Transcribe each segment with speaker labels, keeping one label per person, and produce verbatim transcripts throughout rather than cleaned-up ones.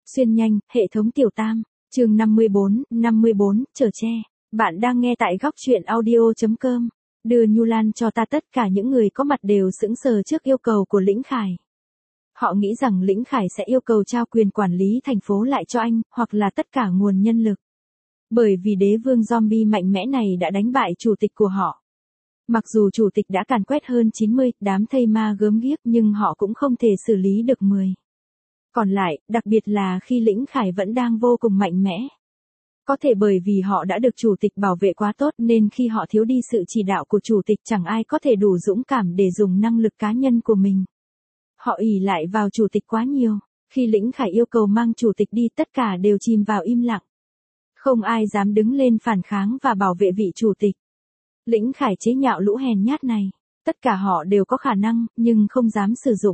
Speaker 1: Xuyên nhanh, hệ thống tiểu tam, chương năm mươi bốn, năm mươi bốn, chở che. Bạn đang nghe tại góc truyện audio chấm com. Đưa Nhu Lan cho ta. Tất cả những người có mặt đều sững sờ trước yêu cầu của Lĩnh Khải. Họ nghĩ rằng Lĩnh Khải sẽ yêu cầu trao quyền quản lý thành phố lại cho anh, hoặc là tất cả nguồn nhân lực. Bởi vì đế vương zombie mạnh mẽ này đã đánh bại chủ tịch của họ. Mặc dù chủ tịch đã càn quét hơn chín mươi đám thây ma gớm ghiếc nhưng họ cũng không thể xử lý được mười. Còn lại, đặc biệt là khi Lĩnh Khải vẫn đang vô cùng mạnh mẽ. Có thể bởi vì họ đã được chủ tịch bảo vệ quá tốt nên khi họ thiếu đi sự chỉ đạo của chủ tịch chẳng ai có thể đủ dũng cảm để dùng năng lực cá nhân của mình. Họ ỷ lại vào chủ tịch quá nhiều. Khi Lĩnh Khải yêu cầu mang chủ tịch đi tất cả đều chìm vào im lặng. Không ai dám đứng lên phản kháng và bảo vệ vị chủ tịch. Lĩnh Khải chế nhạo lũ hèn nhát này. Tất cả họ đều có khả năng, nhưng không dám sử dụng.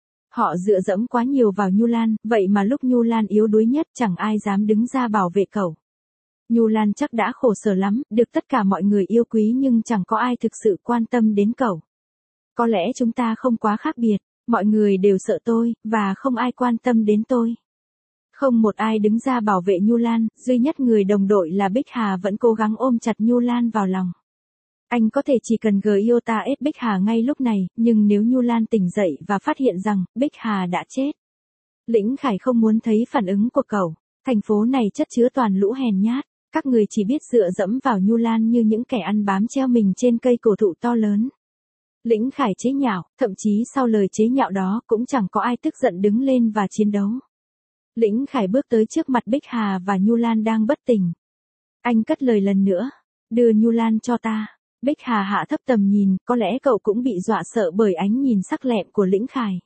Speaker 1: Họ dựa dẫm quá nhiều vào Nhu Lan, vậy mà lúc Nhu Lan yếu đuối nhất chẳng ai dám đứng ra bảo vệ cậu. Nhu Lan chắc đã khổ sở lắm, được tất cả mọi người yêu quý nhưng chẳng có ai thực sự quan tâm đến cậu. Có lẽ chúng ta không quá khác biệt, mọi người đều sợ tôi, và không ai quan tâm đến tôi. Không một ai đứng ra bảo vệ Nhu Lan, duy nhất người đồng đội là Bích Hà vẫn cố gắng ôm chặt Nhu Lan vào lòng. Anh có thể chỉ cần gờ iota ép Bích Hà ngay lúc này, nhưng nếu Nhu Lan tỉnh dậy và phát hiện rằng Bích Hà đã chết. Lĩnh Khải không muốn thấy phản ứng của cậu. Thành phố này chất chứa toàn lũ hèn nhát. Các người chỉ biết dựa dẫm vào Nhu Lan như những kẻ ăn bám treo mình trên cây cổ thụ to lớn. Lĩnh Khải chế nhạo, thậm chí sau lời chế nhạo đó cũng chẳng có ai tức giận đứng lên và chiến đấu. Lĩnh Khải bước tới trước mặt Bích Hà và Nhu Lan đang bất tỉnh. Anh cất lời lần nữa. Đưa Nhu Lan cho ta. Bích Hà hạ thấp tầm nhìn, có lẽ cậu cũng bị dọa sợ bởi ánh nhìn sắc lẹm của Lĩnh Khải.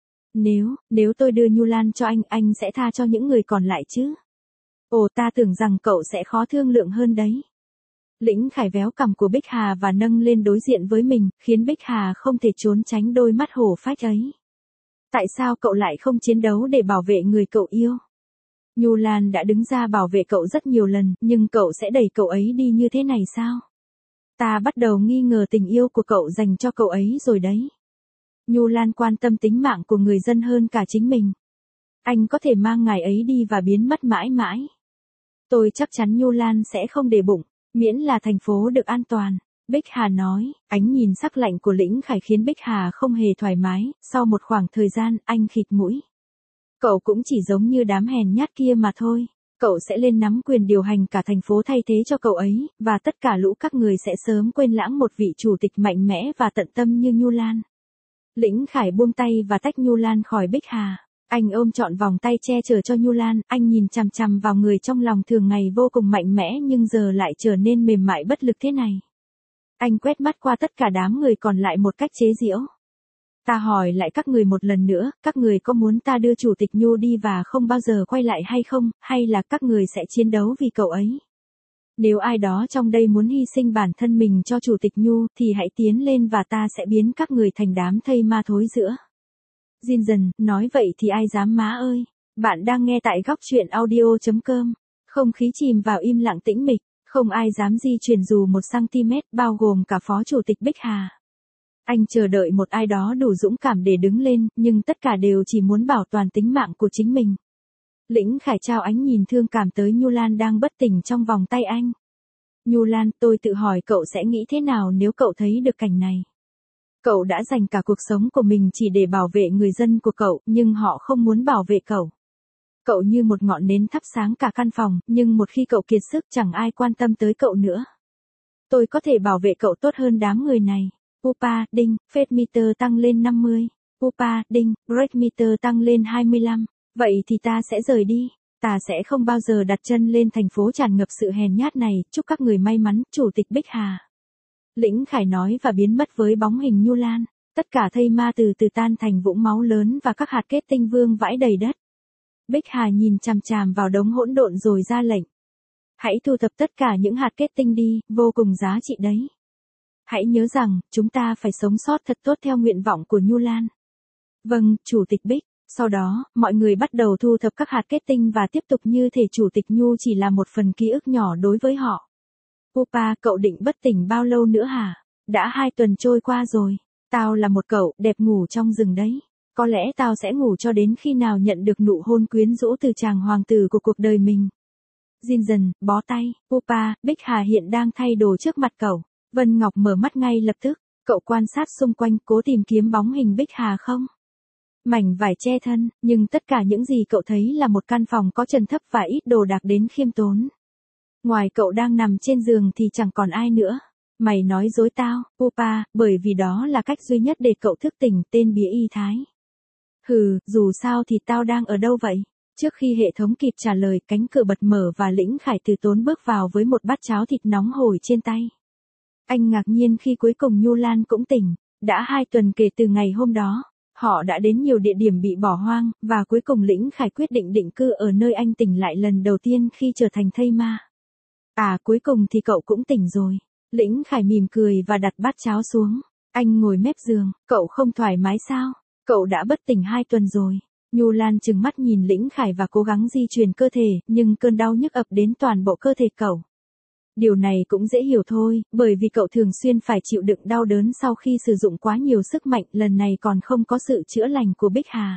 Speaker 1: Nếu, nếu tôi đưa Nhu Lan cho anh, anh sẽ tha cho những người còn lại chứ? Ồ, ta tưởng rằng cậu sẽ khó thương lượng hơn đấy. Lĩnh Khải véo cằm của Bích Hà và nâng lên đối diện với mình, khiến Bích Hà không thể trốn tránh đôi mắt hổ phách ấy. Tại sao cậu lại không chiến đấu để bảo vệ người cậu yêu? Nhu Lan đã đứng ra bảo vệ cậu rất nhiều lần, nhưng cậu sẽ đẩy cậu ấy đi như thế này sao? Ta bắt đầu nghi ngờ tình yêu của cậu dành cho cậu ấy rồi đấy. Nhu Lan quan tâm tính mạng của người dân hơn cả chính mình. Anh có thể mang ngài ấy đi và biến mất mãi mãi. Tôi chắc chắn Nhu Lan sẽ không để bụng, miễn là thành phố được an toàn. Bích Hà nói, ánh nhìn sắc lạnh của Lĩnh Khải khiến Bích Hà không hề thoải mái, sau một khoảng thời gian anh khịt mũi. Cậu cũng chỉ giống như đám hèn nhát kia mà thôi. Cậu sẽ lên nắm quyền điều hành cả thành phố thay thế cho cậu ấy, và tất cả lũ các người sẽ sớm quên lãng một vị chủ tịch mạnh mẽ và tận tâm như Nhu Lan. Lĩnh Khải buông tay và tách Nhu Lan khỏi Bích Hà. Anh ôm trọn vòng tay che chở cho Nhu Lan, anh nhìn chằm chằm vào người trong lòng thường ngày vô cùng mạnh mẽ nhưng giờ lại trở nên mềm mại bất lực thế này. Anh quét mắt qua tất cả đám người còn lại một cách chế giễu. Ta hỏi lại các người một lần nữa, các người có muốn ta đưa chủ tịch Nhu đi và không bao giờ quay lại hay không, hay là các người sẽ chiến đấu vì cậu ấy? Nếu ai đó trong đây muốn hy sinh bản thân mình cho chủ tịch Nhu thì hãy tiến lên và ta sẽ biến các người thành đám thây ma thối rữa. Jin dần, nói vậy thì ai dám má ơi. Bạn đang nghe tại góc truyện audio chấm com. Không khí chìm vào im lặng tĩnh mịch, không ai dám di chuyển dù một cm, bao gồm cả phó chủ tịch Bích Hà. Anh chờ đợi một ai đó đủ dũng cảm để đứng lên, nhưng tất cả đều chỉ muốn bảo toàn tính mạng của chính mình. Lĩnh Khải trao ánh nhìn thương cảm tới Nhu Lan đang bất tỉnh trong vòng tay anh. Nhu Lan, tôi tự hỏi cậu sẽ nghĩ thế nào nếu cậu thấy được cảnh này. Cậu đã dành cả cuộc sống của mình chỉ để bảo vệ người dân của cậu, nhưng họ không muốn bảo vệ cậu. Cậu như một ngọn nến thắp sáng cả căn phòng, nhưng một khi cậu kiệt sức chẳng ai quan tâm tới cậu nữa. Tôi có thể bảo vệ cậu tốt hơn đám người này. Pupa, đinh, Fed meter tăng lên năm mươi. Pupa, đinh, Break meter tăng lên hai mươi lăm. Vậy thì ta sẽ rời đi. Ta sẽ không bao giờ đặt chân lên thành phố tràn ngập sự hèn nhát này. Chúc các người may mắn, Chủ tịch Bích Hà. Lĩnh Khải nói và biến mất với bóng hình Nhu Lan. Tất cả thây ma từ từ tan thành vũng máu lớn và các hạt kết tinh vương vãi đầy đất. Bích Hà nhìn chằm chằm vào đống hỗn độn rồi ra lệnh. Hãy thu thập tất cả những hạt kết tinh đi, vô cùng giá trị đấy. Hãy nhớ rằng, chúng ta phải sống sót thật tốt theo nguyện vọng của Nhu Lan. Vâng, Chủ tịch Bích. Sau đó, mọi người bắt đầu thu thập các hạt kết tinh và tiếp tục như thể Chủ tịch Nhu chỉ là một phần ký ức nhỏ đối với họ. Pupa, cậu định bất tỉnh bao lâu nữa hả? Đã hai tuần trôi qua rồi. Tao là một cậu đẹp ngủ trong rừng đấy. Có lẽ tao sẽ ngủ cho đến khi nào nhận được nụ hôn quyến rũ từ chàng hoàng tử của cuộc đời mình. Jin dần, bó tay, Pupa, Bích Hà hiện đang thay đồ trước mặt cậu. Vân Ngọc mở mắt ngay lập tức, cậu quan sát xung quanh cố tìm kiếm bóng hình Bích Hà không? Mảnh vải che thân, nhưng tất cả những gì cậu thấy là một căn phòng có trần thấp và ít đồ đạc đến khiêm tốn. Ngoài cậu đang nằm trên giường thì chẳng còn ai nữa. Mày nói dối tao, Pupa, bởi vì đó là cách duy nhất để cậu thức tỉnh, tên bía y thái. Hừ, dù sao thì tao đang ở đâu vậy? Trước khi hệ thống kịp trả lời, cánh cửa bật mở và Lĩnh Khải từ tốn bước vào với một bát cháo thịt nóng hổi trên tay. Anh ngạc nhiên khi cuối cùng Nhu Lan cũng tỉnh. Đã hai tuần kể từ ngày hôm đó, họ đã đến nhiều địa điểm bị bỏ hoang, và cuối cùng Lĩnh Khải quyết định định cư ở nơi anh tỉnh lại lần đầu tiên khi trở thành thây ma. À, cuối cùng thì cậu cũng tỉnh rồi. Lĩnh Khải mỉm cười và đặt bát cháo xuống. Anh ngồi mép giường, cậu không thoải mái sao? Cậu đã bất tỉnh hai tuần rồi. Nhu Lan trừng mắt nhìn Lĩnh Khải và cố gắng di chuyển cơ thể, nhưng cơn đau nhức ập đến toàn bộ cơ thể cậu. Điều này cũng dễ hiểu thôi, bởi vì cậu thường xuyên phải chịu đựng đau đớn sau khi sử dụng quá nhiều sức mạnh, lần này còn không có sự chữa lành của Bích Hà.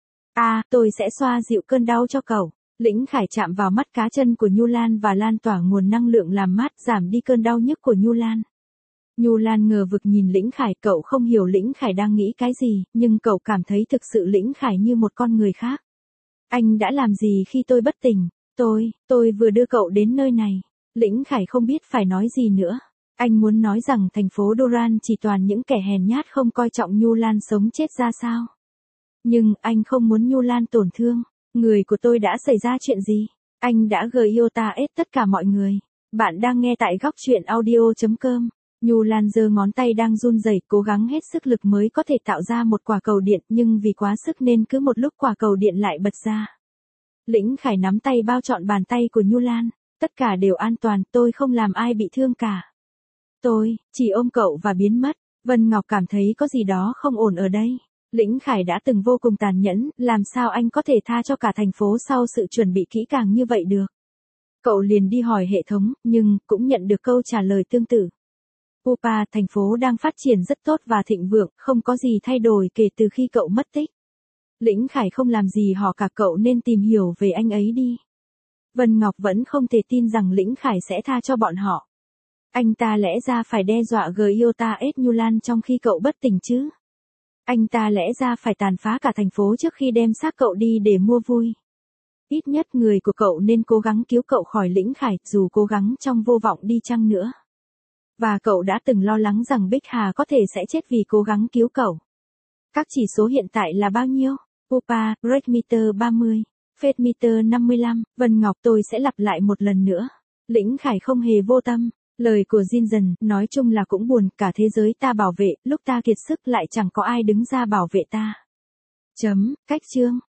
Speaker 1: À, tôi sẽ xoa dịu cơn đau cho cậu. Lĩnh Khải chạm vào mắt cá chân của Nhu Lan và lan tỏa nguồn năng lượng làm mát, giảm đi cơn đau nhức của Nhu Lan. Nhu Lan ngờ vực nhìn Lĩnh Khải, cậu không hiểu Lĩnh Khải đang nghĩ cái gì, nhưng cậu cảm thấy thực sự Lĩnh Khải như một con người khác. Anh đã làm gì khi tôi bất tỉnh? Tôi, tôi vừa đưa cậu đến nơi này. Lĩnh Khải không biết phải nói gì nữa. Anh muốn nói rằng thành phố Doran chỉ toàn những kẻ hèn nhát không coi trọng Nhu Lan sống chết ra sao. Nhưng anh không muốn Nhu Lan tổn thương. Người của tôi đã xảy ra chuyện gì? Anh đã gợi yêu ta ết tất cả mọi người. Bạn đang nghe tại góc truyện audio chấm com. Nhu Lan giơ ngón tay đang run rẩy, cố gắng hết sức lực mới có thể tạo ra một quả cầu điện, nhưng vì quá sức nên cứ một lúc quả cầu điện lại bật ra. Lĩnh Khải nắm tay bao trọn bàn tay của Nhu Lan. Tất cả đều an toàn, tôi không làm ai bị thương cả. Tôi, chỉ ôm cậu và biến mất. Vân Ngọc cảm thấy có gì đó không ổn ở đây. Lĩnh Khải đã từng vô cùng tàn nhẫn, làm sao anh có thể tha cho cả thành phố sau sự chuẩn bị kỹ càng như vậy được. Cậu liền đi hỏi hệ thống, nhưng cũng nhận được câu trả lời tương tự. Pupa, thành phố đang phát triển rất tốt và thịnh vượng, không có gì thay đổi kể từ khi cậu mất tích. Lĩnh Khải không làm gì họ cả, cậu nên tìm hiểu về anh ấy đi. Vân Ngọc vẫn không thể tin rằng Lĩnh Khải sẽ tha cho bọn họ. Anh ta lẽ ra phải đe dọa Gyota ết Nhu Lan trong khi cậu bất tỉnh chứ? Anh ta lẽ ra phải tàn phá cả thành phố trước khi đem xác cậu đi để mua vui. Ít nhất người của cậu nên cố gắng cứu cậu khỏi Lĩnh Khải, dù cố gắng trong vô vọng đi chăng nữa. Và cậu đã từng lo lắng rằng Bích Hà có thể sẽ chết vì cố gắng cứu cậu. Các chỉ số hiện tại là bao nhiêu? Pupa, Break Meter ba mươi. Phết meter năm mươi lăm, Vân Ngọc, tôi sẽ lặp lại một lần nữa. Lĩnh Khải không hề vô tâm. Lời của Jin dần, nói chung là cũng buồn, cả thế giới ta bảo vệ, lúc ta kiệt sức lại chẳng có ai đứng ra bảo vệ ta. Chấm, cách chương.